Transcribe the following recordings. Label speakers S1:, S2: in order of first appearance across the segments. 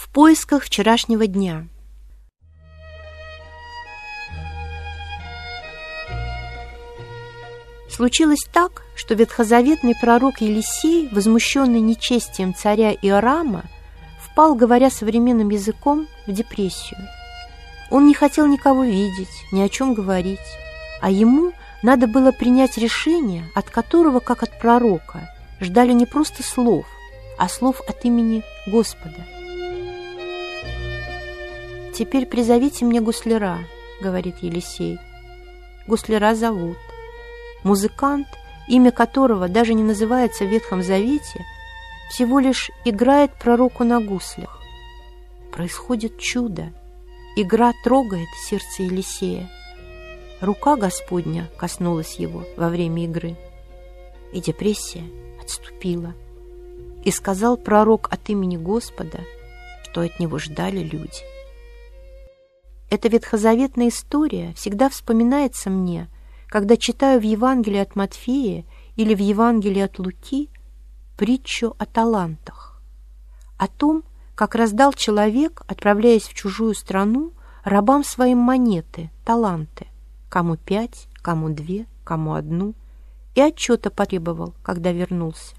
S1: В поисках вчерашнего дня. Случилось так, что ветхозаветный пророк Елисей, возмущенный нечестием царя Иорама, впал, говоря современным языком, в депрессию. Он не хотел никого видеть, ни о чем говорить, а ему надо было принять решение, от которого, как от пророка, ждали не просто слов, а слов от имени Господа. «Теперь призовите мне гусляра», — говорит Елисей. Гусляра зовут. Музыкант, имя которого даже не называется в Ветхом Завете, всего лишь играет пророку на гуслях. Происходит чудо. Игра трогает сердце Елисея. Рука Господня коснулась его во время игры, и депрессия отступила. И сказал пророк от имени Господа, что от него ждали люди. Эта ветхозаветная история всегда вспоминается мне, когда читаю в Евангелии от Матфея или в Евангелии от Луки притчу о талантах, о том, как раздал человек, отправляясь в чужую страну, рабам своим монеты, таланты, кому 5, кому 2, кому 1, и отчета потребовал, когда вернулся.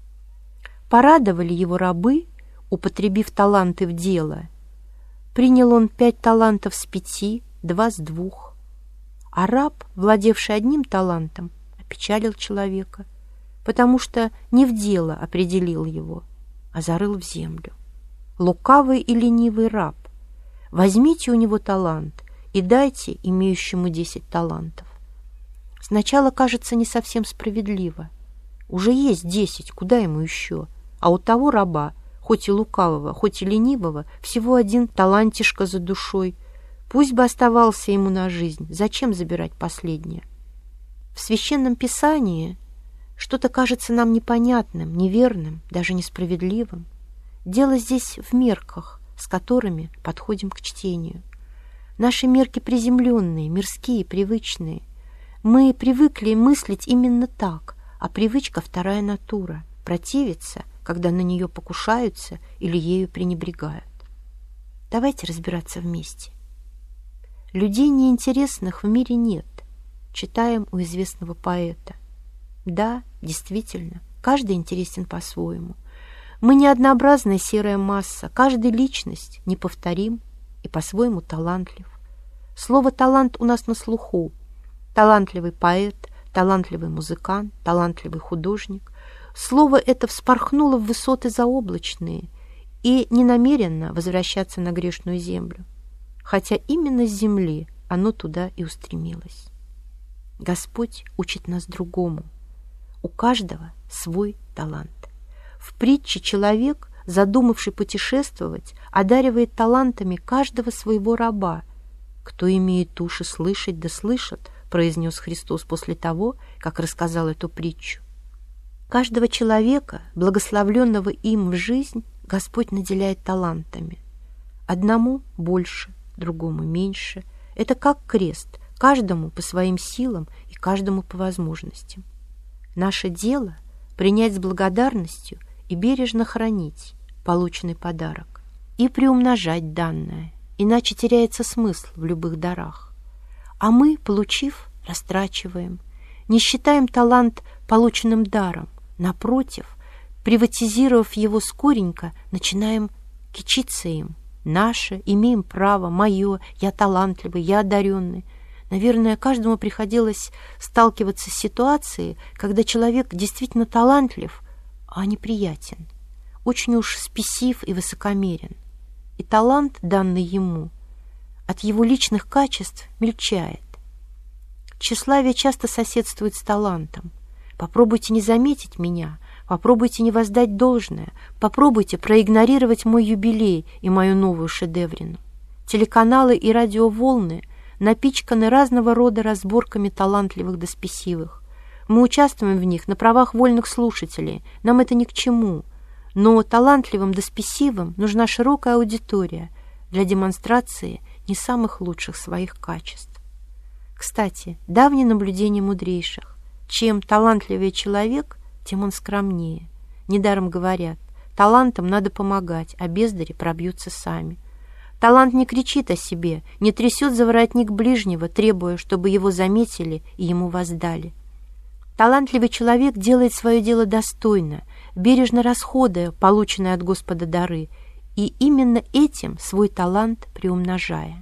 S1: Порадовали его рабы, употребив таланты в дело. Принял он 5 талантов с 5, 2 с 2. А раб, владевший одним талантом, опечалил человека, потому что не в дело определил его, а зарыл в землю. Лукавый и ленивый раб, возьмите у него талант и дайте имеющему 10 талантов. Сначала кажется не совсем справедливо. Уже есть 10, куда ему еще? А у того раба, хоть и лукавого, хоть и ленивого, всего 1 талантишко за душой. Пусть бы оставался ему на жизнь. Зачем забирать последнее? В Священном Писании что-то кажется нам непонятным, неверным, даже несправедливым. Дело здесь в мерках, с которыми подходим к чтению. Наши мерки приземленные, мирские, привычные. Мы привыкли мыслить именно так, а привычка — вторая натура. Противиться, когда на нее покушаются или ею пренебрегают. Давайте разбираться вместе. Людей неинтересных в мире нет, читаем у известного поэта. Да, действительно, каждый интересен по-своему. Мы не однообразная серая масса, каждая личность неповторим и по-своему талантлив. Слово «талант» у нас на слуху. Талантливый поэт, талантливый музыкант, талантливый художник. Слово это вспорхнуло в высоты заоблачные и не намеренно возвращаться на грешную землю, хотя именно с земли оно туда и устремилось. Господь учит нас другому. У каждого свой талант. В притче человек, задумавший путешествовать, одаривает талантами каждого своего раба. «Кто имеет уши слышать, да слышат», произнес Христос после того, как рассказал эту притчу. Каждого человека, благословленного им в жизнь, Господь наделяет талантами. Одному больше, другому меньше. Это как крест, каждому по своим силам и каждому по возможностям. Наше дело — принять с благодарностью и бережно хранить полученный подарок и приумножать данное, иначе теряется смысл в любых дарах. А мы, получив, растрачиваем, не считаем талант полученным даром, напротив, приватизировав его скоренько, начинаем кичиться им. Наше, имеем право, мое, я талантливый, я одаренный. Наверное, каждому приходилось сталкиваться с ситуацией, когда человек действительно талантлив, а неприятен, очень уж спесив и высокомерен. И талант, данный ему, от его личных качеств мельчает. Тщеславие часто соседствует с талантом. Попробуйте не заметить меня, попробуйте не воздать должное, попробуйте проигнорировать мой юбилей и мою новую шедеврину. Телеканалы и радиоволны напичканы разного рода разборками талантливых да спесивых. Мы участвуем в них на правах вольных слушателей, нам это ни к чему. Но талантливым да спесивым нужна широкая аудитория для демонстрации не самых лучших своих качеств. Кстати, давнее наблюдение мудрейших. Чем талантливее человек, тем он скромнее. Недаром говорят, Талантам надо помогать, а бездари пробьются сами. Талант не кричит о себе, не трясет за воротник ближнего, требуя, чтобы его заметили и ему воздали. Талантливый человек делает свое дело достойно, бережно расходуя полученные от Господа дары, и именно этим свой талант приумножая.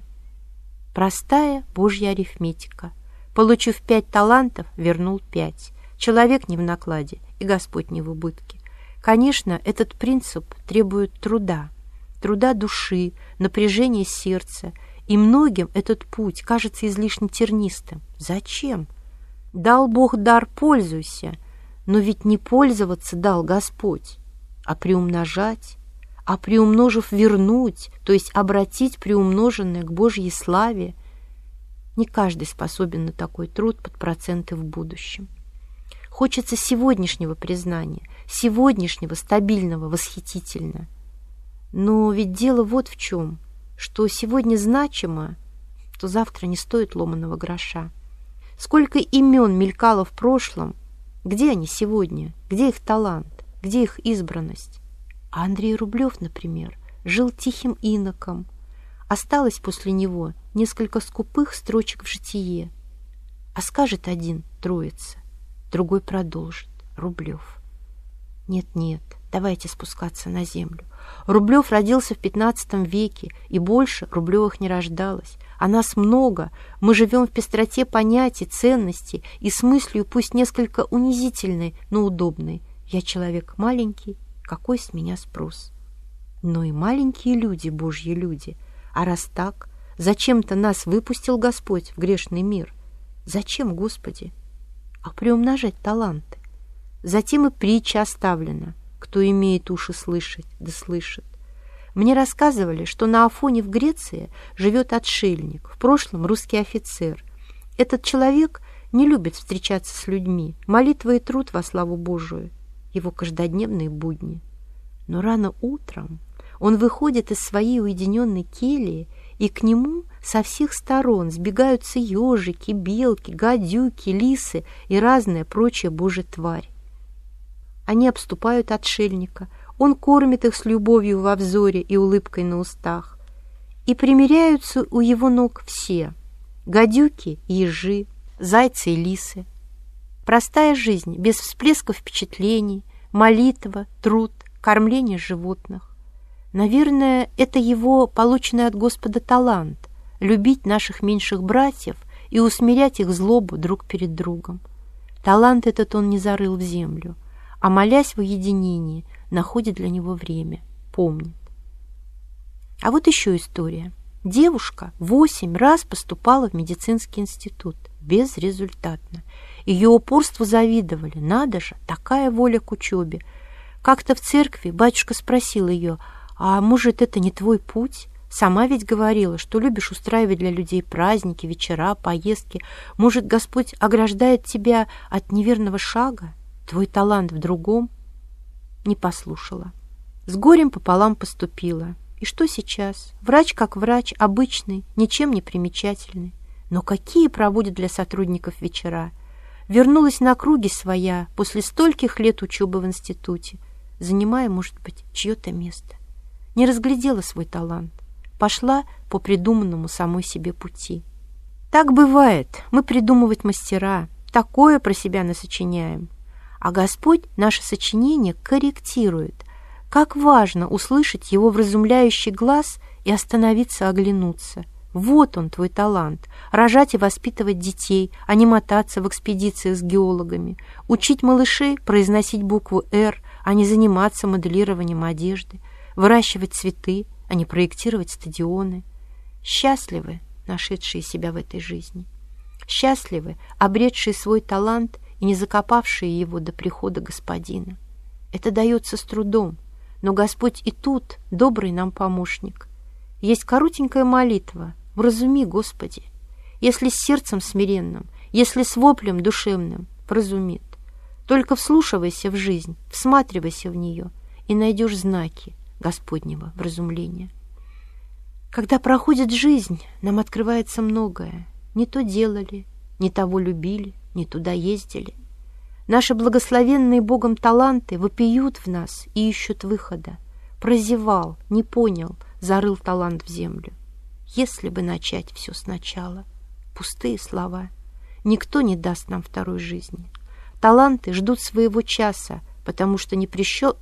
S1: Простая Божья арифметика. Получив 5 талантов, вернул 5. Человек не в накладе, и Господь не в убытке. Конечно, этот принцип требует труда души, напряжения сердца, и многим этот путь кажется излишне тернистым. Зачем? Дал Бог дар, пользуйся, но ведь не пользоваться дал Господь, а приумножать, а приумножив вернуть, то есть обратить приумноженное к Божьей славе. Не каждый способен на такой труд под проценты в будущем. Хочется сегодняшнего признания, сегодняшнего стабильного, восхитительно. Но ведь дело вот в чем, что сегодня значимо, то завтра не стоит ломаного гроша. Сколько имен мелькало в прошлом, где они сегодня, где их талант, где их избранность? А Андрей Рублев, например, жил тихим иноком. Осталось после него несколько скупых строчек в житие. А скажет один — Троица, другой продолжит — Рублев. Нет, давайте спускаться на землю. Рублев родился в 15 веке, и больше Рублевых не рождалось. А нас много, мы живем в пестроте понятий, ценностей и с мыслью, пусть несколько унизительной, но удобной. Я человек маленький, какой с меня спрос? Но и маленькие люди, Божьи люди. А раз так, зачем-то нас выпустил Господь в грешный мир? Зачем, Господи? А приумножать таланты. Затем и притча оставлена. Кто имеет уши слышать, да слышит. Мне рассказывали, что на Афоне в Греции живет отшельник, в прошлом русский офицер. Этот человек не любит встречаться с людьми, молитва и труд во славу Божию, его каждодневные будни. Но рано утром он выходит из своей уединенной кельи, и к нему со всех сторон сбегаются ежики, белки, гадюки, лисы и разная прочая Божья тварь. Они обступают отшельника, он кормит их с любовью во взоре и улыбкой на устах. И примиряются у его ног все — гадюки, ежи, зайцы и лисы. Простая жизнь, без всплесков впечатлений, молитва, труд, кормление животных. Наверное, это его полученный от Господа талант — любить наших меньших братьев и усмирять их злобу друг перед другом. Талант этот он не зарыл в землю, а, молясь в уединении, находит для него время, помнит. А вот еще история. Девушка 8 раз поступала в медицинский институт, безрезультатно. Ее упорству завидовали. Надо же, такая воля к учебе. Как-то в церкви батюшка спросил ее: «А может, это не твой путь? Сама ведь говорила, что любишь устраивать для людей праздники, вечера, поездки. Может, Господь ограждает тебя от неверного шага? Твой талант в другом?» Не послушала. С горем пополам поступила. И что сейчас? Врач как врач, обычный, ничем не примечательный. Но какие проводит для сотрудников вечера? Вернулась на круги своя после стольких лет учебы в институте, занимая, может быть, чье-то место. Не разглядела свой талант. Пошла по придуманному самой себе пути. Так бывает. Мы придумывать мастера. Такое про себя насочиняем. А Господь наше сочинение корректирует. Как важно услышать Его вразумляющий глаз и остановиться, оглянуться. Вот он, твой талант. Рожать и воспитывать детей, а не мотаться в экспедициях с геологами. Учить малышей произносить букву «Р», а не заниматься моделированием одежды. Выращивать цветы, а не проектировать стадионы. Счастливы, нашедшие себя в этой жизни. Счастливы, обретшие свой талант и не закопавшие его до прихода Господина. Это дается с трудом, но Господь и тут добрый нам помощник. Есть коротенькая молитва: «Вразуми, Господи». Если с сердцем смиренным, если с воплем душевным, вразумит. Только вслушивайся в жизнь, всматривайся в нее, и найдешь знаки Господнего вразумления. Когда проходит жизнь, нам открывается многое. Не то делали, не того любили, не туда ездили. Наши благословенные Богом таланты вопиют в нас и ищут выхода. Прозевал, не понял, зарыл талант в землю. Если бы начать все сначала. Пустые слова. Никто не даст нам второй жизни. Таланты ждут своего часа, потому что не пришел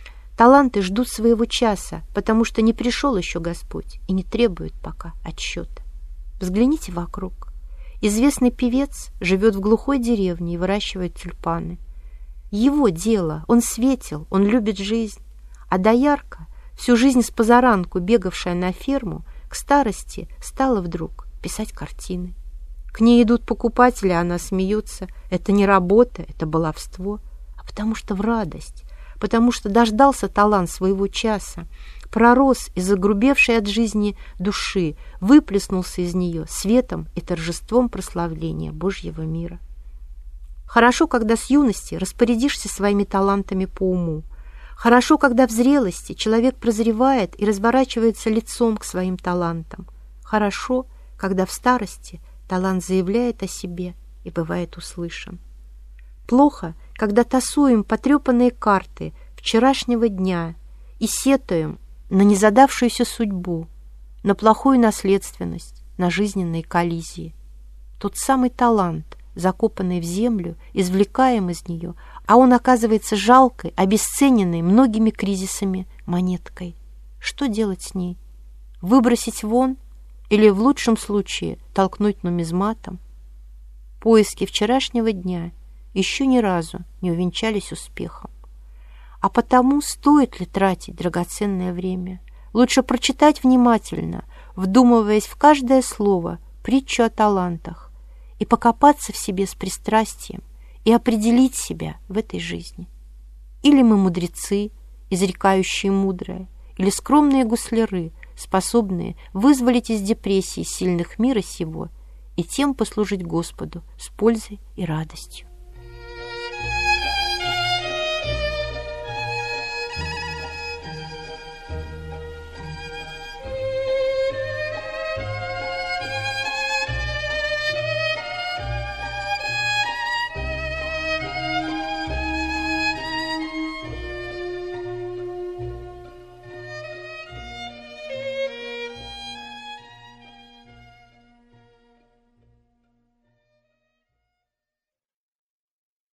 S1: еще Господь и не требует пока отсчета. Взгляните вокруг. Известный певец живет в глухой деревне и выращивает тюльпаны. Его дело, он светил, он любит жизнь. А доярка, всю жизнь спозаранку бегавшая на ферму, к старости стала вдруг писать картины. К ней идут покупатели, а она смеется. Это не работа, это баловство, а потому что в радость, потому что дождался талант своего часа, пророс из загрубевшей от жизни души, выплеснулся из нее светом и торжеством прославления Божьего мира. Хорошо, когда с юности распорядишься своими талантами по уму. Хорошо, когда в зрелости человек прозревает и разворачивается лицом к своим талантам. Хорошо, когда в старости талант заявляет о себе и бывает услышан. Плохо, когда тасуем потрепанные карты вчерашнего дня и сетуем на незадавшуюся судьбу, на плохую наследственность, на жизненные коллизии. Тот самый талант, закопанный в землю, извлекаем из нее, а он оказывается жалкой, обесцененной многими кризисами монеткой. Что делать с ней? Выбросить вон или, в лучшем случае, толкнуть нумизматом? Поиски вчерашнего дня еще ни разу не увенчались успехом. А потому стоит ли тратить драгоценное время? Лучше прочитать внимательно, вдумываясь в каждое слово, притчу о талантах, и покопаться в себе с пристрастием и определить себя в этой жизни. Или мы мудрецы, изрекающие мудрое, или скромные гусляры, способные вызволить из депрессии сильных мира сего и тем послужить Господу с пользой и радостью.